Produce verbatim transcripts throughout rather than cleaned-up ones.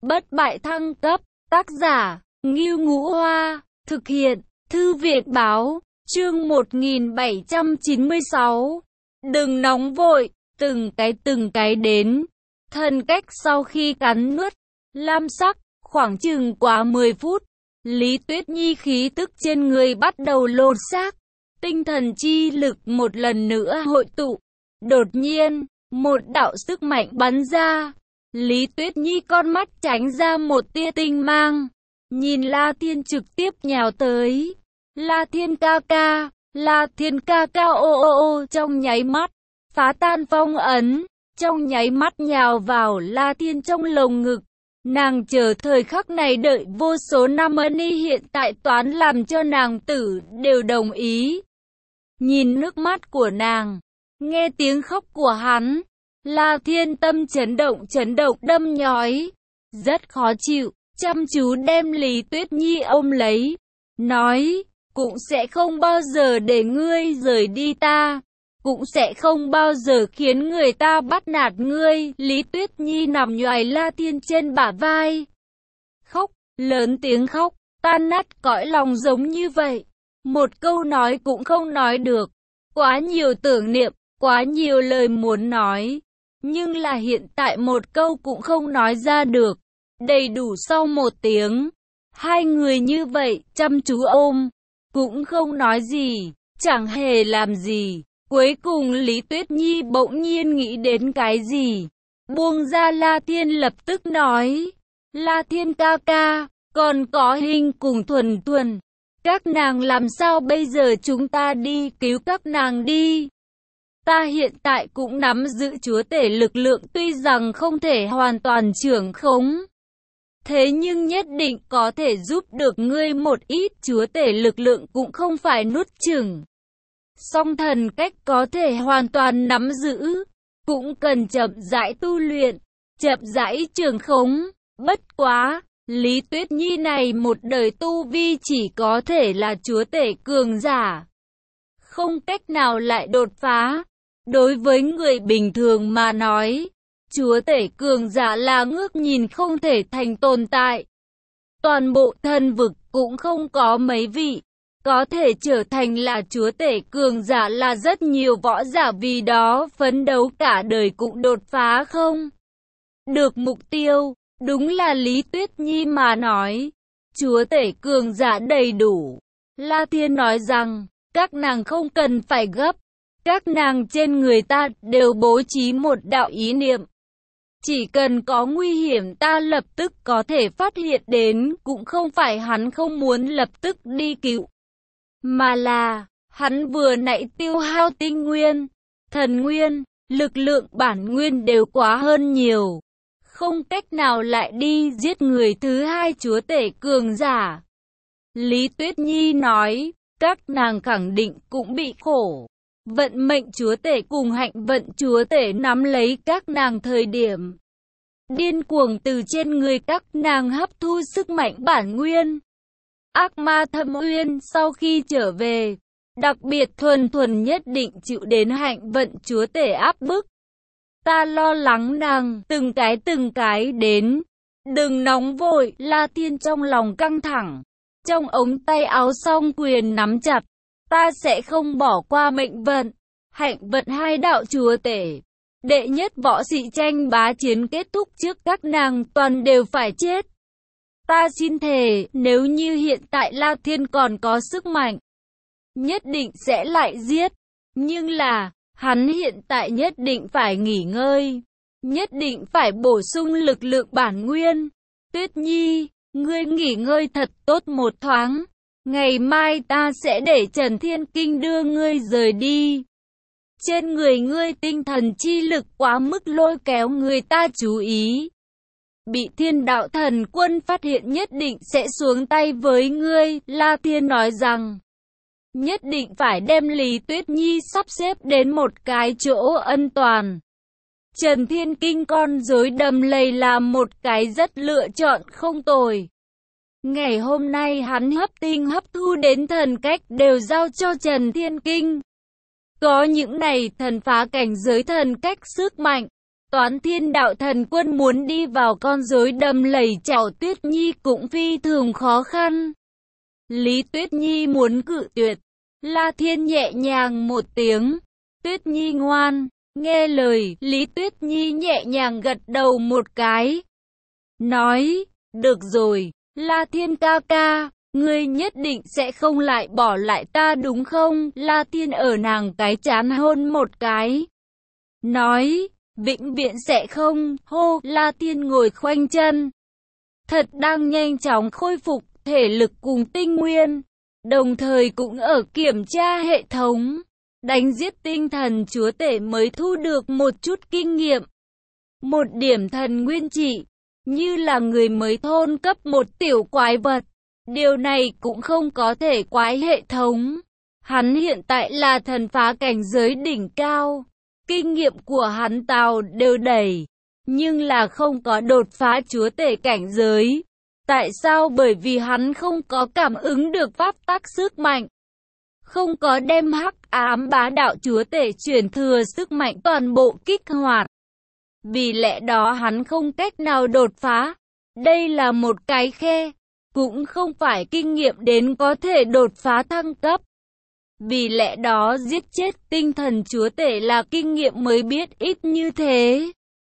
bất bại thăng cấp, tác giả, Ngưu Ngũ Hoa, thực hiện, Thư viện Báo, chương một nghìn bảy trăm chín mươi sáu. Đừng nóng vội, từng cái từng cái đến. Thần cách sau khi cắn nuốt, lam sắc, khoảng chừng quá mười phút, Lý Tuyết Nhi khí tức trên người bắt đầu lột xác. Tinh thần chi lực một lần nữa hội tụ. Đột nhiên, một đạo sức mạnh bắn ra. Lý Tuyết Nhi con mắt tránh ra một tia tinh mang. Nhìn La Thiên trực tiếp nhào tới. La Thiên ca ca, La Thiên ca ca ô ô ô trong nháy mắt. Phá tan phong ấn. Trong nháy mắt nhào vào La Thiên trong lồng ngực. Nàng chờ thời khắc này đợi vô số năm y hiện tại toán làm cho nàng tử đều đồng ý. Nhìn nước mắt của nàng, nghe tiếng khóc của hắn, La Thiên tâm chấn động chấn động đâm nhói, rất khó chịu, chăm chú đem Lý Tuyết Nhi ôm lấy, nói, cũng sẽ không bao giờ để ngươi rời đi ta, cũng sẽ không bao giờ khiến người ta bắt nạt ngươi. Lý Tuyết Nhi nằm nhoài La Thiên trên bả vai, khóc, lớn tiếng khóc, tan nát cõi lòng giống như vậy. Một câu nói cũng không nói được, quá nhiều tưởng niệm, quá nhiều lời muốn nói, nhưng là hiện tại một câu cũng không nói ra được. Đầy đủ sau một tiếng, hai người như vậy, chăm chú ôm, cũng không nói gì, chẳng hề làm gì. Cuối cùng Lý Tuyết Nhi bỗng nhiên nghĩ đến cái gì, buông ra La Thiên lập tức nói, La Thiên ca ca, còn có Hình cùng Thuần Thuần. Các nàng làm sao bây giờ, chúng ta đi cứu các nàng đi. Ta hiện tại cũng nắm giữ chúa tể lực lượng, tuy rằng không thể hoàn toàn trưởng khống, thế nhưng nhất định có thể giúp được ngươi một ít. Chúa tể lực lượng cũng không phải nuốt chửng, song thần cách có thể hoàn toàn nắm giữ, cũng cần chậm rãi tu luyện, chậm rãi trưởng khống. Bất quá, Lý Tuyết Nhi này một đời tu vi chỉ có thể là chúa tể cường giả, không cách nào lại đột phá. Đối với người bình thường mà nói, chúa tể cường giả là ngước nhìn không thể thành tồn tại. Toàn bộ thần vực cũng không có mấy vị có thể trở thành là chúa tể cường giả, là rất nhiều võ giả vì đó phấn đấu cả đời cũng đột phá không được mục tiêu. Đúng là Lý Tuyết Nhi mà nói, chúa tể cường giả đầy đủ. La Thiên nói rằng, các nàng không cần phải gấp, các nàng trên người ta đều bố trí một đạo ý niệm. Chỉ cần có nguy hiểm ta lập tức có thể phát hiện đến, cũng không phải hắn không muốn lập tức đi cứu, mà là, hắn vừa nãy tiêu hao tinh nguyên, thần nguyên, lực lượng bản nguyên đều quá hơn nhiều. Không cách nào lại đi giết người thứ hai chúa tể cường giả. Lý Tuyết Nhi nói, các nàng khẳng định cũng bị khổ. Vận mệnh chúa tể cùng hạnh vận chúa tể nắm lấy các nàng thời điểm điên cuồng từ trên người các nàng hấp thu sức mạnh bản nguyên. Ác ma thâm uyên sau khi trở về, đặc biệt Thuần Thuần nhất định chịu đến hạnh vận chúa tể áp bức. Ta lo lắng nàng, từng cái từng cái đến. Đừng nóng vội, La Thiên trong lòng căng thẳng. Trong ống tay áo song quyền nắm chặt. Ta sẽ không bỏ qua mệnh vận, hạnh vận hai đạo chúa tể. Đệ nhất võ sĩ tranh bá chiến kết thúc trước các nàng toàn đều phải chết. Ta xin thề, nếu như hiện tại La Thiên còn có sức mạnh, nhất định sẽ lại giết. Nhưng là, hắn hiện tại nhất định phải nghỉ ngơi, nhất định phải bổ sung lực lượng bản nguyên. Tuyết Nhi, ngươi nghỉ ngơi thật tốt một thoáng. Ngày mai ta sẽ để Trần Thiên Kinh đưa ngươi rời đi. Trên người ngươi tinh thần chi lực quá mức lôi kéo người ta chú ý. Bị Thiên Đạo Thần Quân phát hiện nhất định sẽ xuống tay với ngươi. La Thiên nói rằng, nhất định phải đem Lý Tuyết Nhi sắp xếp đến một cái chỗ an toàn. Trần Thiên Kinh con rối đầm lầy là một cái rất lựa chọn không tồi. Ngày hôm nay hắn hấp tinh hấp thu đến thần cách đều giao cho Trần Thiên Kinh. Có những này thần phá cảnh giới thần cách sức mạnh, Toán Thiên Đạo Thần Quân muốn đi vào con rối đầm lầy chảo Tuyết Nhi cũng phi thường khó khăn. Lý Tuyết Nhi muốn cự tuyệt, La Thiên nhẹ nhàng một tiếng, Tuyết Nhi ngoan, nghe lời. Lý Tuyết Nhi nhẹ nhàng gật đầu một cái, nói, được rồi, La Thiên ca ca, ngươi nhất định sẽ không lại bỏ lại ta đúng không? La Thiên ở nàng cái trán hôn một cái, nói, vĩnh viễn sẽ không. Hô, La Thiên ngồi khoanh chân, thật đang nhanh chóng khôi phục thể lực cùng tinh nguyên, đồng thời cũng ở kiểm tra hệ thống, đánh giết tinh thần chúa tể mới thu được một chút kinh nghiệm. Một điểm thần nguyên trị, như là người mới thôn cấp một tiểu quái vật. Điều này cũng không có thể quái hệ thống. Hắn hiện tại là thần phá cảnh giới đỉnh cao. Kinh nghiệm của hắn tào đều đầy, nhưng là không có đột phá chúa tể cảnh giới. Tại sao? Bởi vì hắn không có cảm ứng được pháp tắc sức mạnh. Không có đem hắc ám bá đạo chúa tể chuyển thừa sức mạnh toàn bộ kích hoạt. Vì lẽ đó hắn không cách nào đột phá. Đây là một cái khe, cũng không phải kinh nghiệm đến có thể đột phá thăng cấp. Vì lẽ đó giết chết tinh thần chúa tể là kinh nghiệm mới biết ít như thế.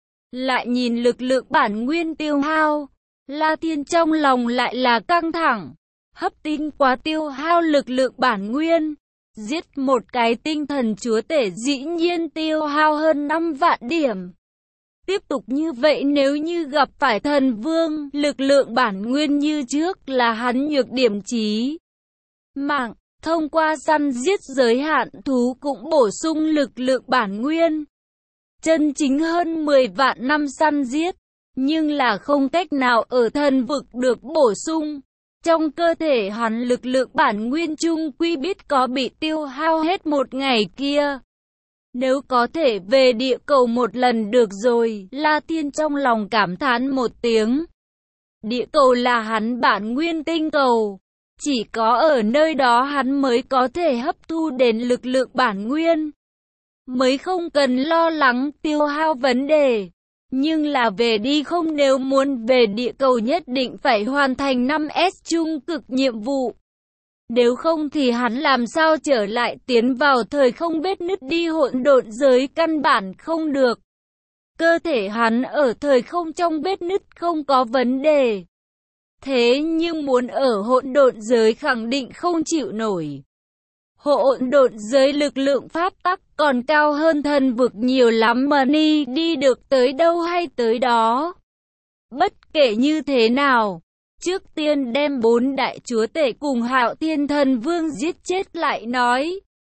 Lại nhìn lực lượng bản nguyên tiêu hao, La Thiên trong lòng lại là căng thẳng. Hấp tinh quá tiêu hao lực lượng bản nguyên. Giết một cái tinh thần chúa tể dĩ nhiên tiêu hao hơn năm vạn điểm. Tiếp tục như vậy nếu như gặp phải thần vương, lực lượng bản nguyên như trước là hắn nhược điểm chí mạng. Thông qua săn giết giới hạn thú cũng bổ sung lực lượng bản nguyên. Chân chính hơn mười vạn năm săn giết, nhưng là không cách nào ở thần vực được bổ sung. Trong cơ thể hắn lực lượng bản nguyên chung quy biết có bị tiêu hao hết một ngày kia. Nếu có thể về địa cầu một lần được rồi, La Thiên trong lòng cảm thán một tiếng. Địa cầu là hắn bản nguyên tinh cầu. Chỉ có ở nơi đó hắn mới có thể hấp thu đến lực lượng bản nguyên. Mới không cần lo lắng tiêu hao vấn đề. Nhưng là về đi không, nếu muốn về địa cầu nhất định phải hoàn thành năm S trung cực nhiệm vụ. Nếu không thì hắn làm sao trở lại tiến vào thời không vết nứt đi hỗn độn giới, căn bản không được. Cơ thể hắn ở thời không trong vết nứt không có vấn đề. Thế nhưng muốn ở hỗn độn giới khẳng định không chịu nổi. Hỗn độn giới lực lượng pháp tắc còn cao hơn thần vực nhiều lắm mà ni đi được tới đâu hay tới đó. Bất kể như thế nào, trước tiên đem bốn đại chúa tể cùng Hạo Thiên Thần Vương giết chết lại nói.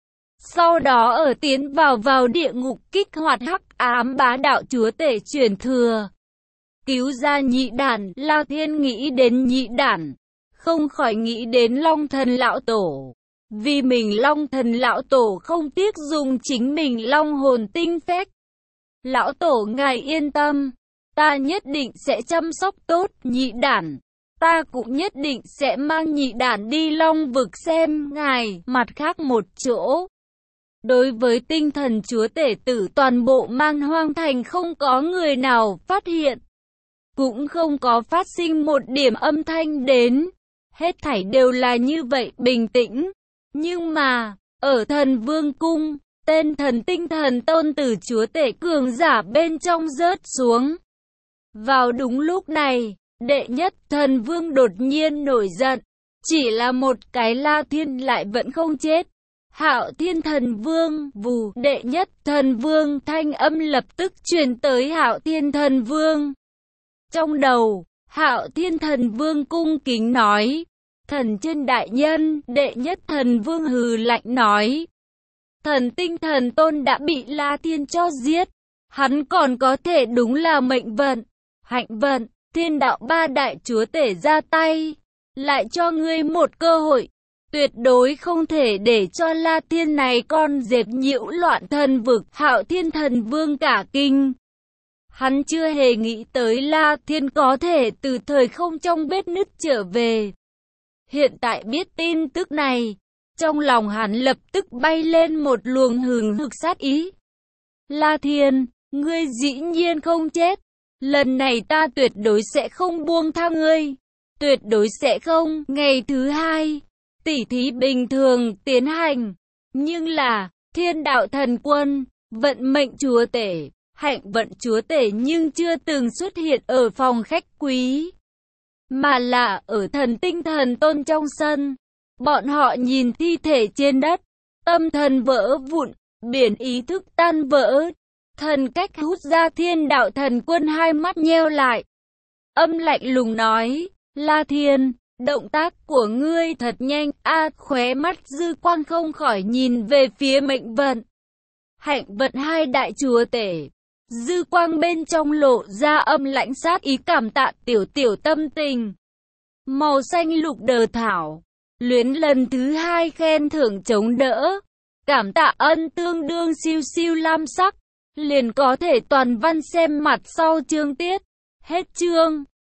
Sau đó ở tiến vào vào địa ngục kích hoạt hắc ám bá đạo chúa tể truyền thừa. Cứu ra nhị đản. La Thiên nghĩ đến nhị đản, không khỏi nghĩ đến Long Thần Lão Tổ. Vì mình Long Thần Lão Tổ không tiếc dùng chính mình Long hồn tinh phách. Lão Tổ ngài yên tâm, ta nhất định sẽ chăm sóc tốt nhị đản. Ta cũng nhất định sẽ mang nhị đản đi Long vực xem ngài. Mặt khác một chỗ, đối với tinh thần chúa tể tử toàn bộ Man Hoang Thành không có người nào phát hiện. Cũng không có phát sinh một điểm âm thanh đến. Hết thảy đều là như vậy bình tĩnh. Nhưng mà, ở thần vương cung, tên thần tinh thần tôn tử chúa tể cường giả bên trong rớt xuống. Vào đúng lúc này, đệ nhất thần vương đột nhiên nổi giận. Chỉ là một cái La Thiên lại vẫn không chết. Hạo Thiên Thần Vương, vù, đệ nhất thần vương thanh âm lập tức truyền tới Hạo Thiên Thần Vương. Trong đầu, Hạo Thiên Thần Vương cung kính nói, thần trên đại nhân. Đệ nhất thần vương hừ lạnh nói, thần tinh thần tôn đã bị La Thiên cho giết, hắn còn có thể đúng là mệnh vận, hạnh vận. Thiên đạo ba đại chúa tể ra tay, lại cho ngươi một cơ hội, tuyệt đối không thể để cho La Thiên này con dẹp nhiễu loạn thần vực. Hạo Thiên Thần Vương cả kinh. Hắn chưa hề nghĩ tới La Thiên có thể từ thời không trong vết nứt trở về. Hiện tại biết tin tức này, trong lòng hắn lập tức bay lên một luồng hừng hực sát ý. La Thiên, ngươi dĩ nhiên không chết. Lần này ta tuyệt đối sẽ không buông tha ngươi. Tuyệt đối sẽ không. Ngày thứ hai, tỉ thí bình thường tiến hành. Nhưng là, Thiên Đạo Thần Quân, vận mệnh chúa tể, hạnh vận chúa tể nhưng chưa từng xuất hiện ở phòng khách quý, mà là ở thần tinh thần tôn trong sân. Bọn họ nhìn thi thể trên đất, tâm thần vỡ vụn, biển ý thức tan vỡ. Thần cách hút ra Thiên Đạo Thần Quân hai mắt nheo lại. Âm lạnh lùng nói, La Thiên, động tác của ngươi thật nhanh. A, khóe mắt dư quang không khỏi nhìn về phía mệnh vận, hạnh vận hai đại chúa tể. Dư quang bên trong lộ ra âm lãnh sát ý, cảm tạ tiểu tiểu tâm tình. Màu xanh lục đờ thảo, luyến lần thứ hai khen thưởng chống đỡ. Cảm tạ ân tương đương siêu siêu lam sắc. Liền có thể toàn văn xem mặt sau chương tiết. Hết chương.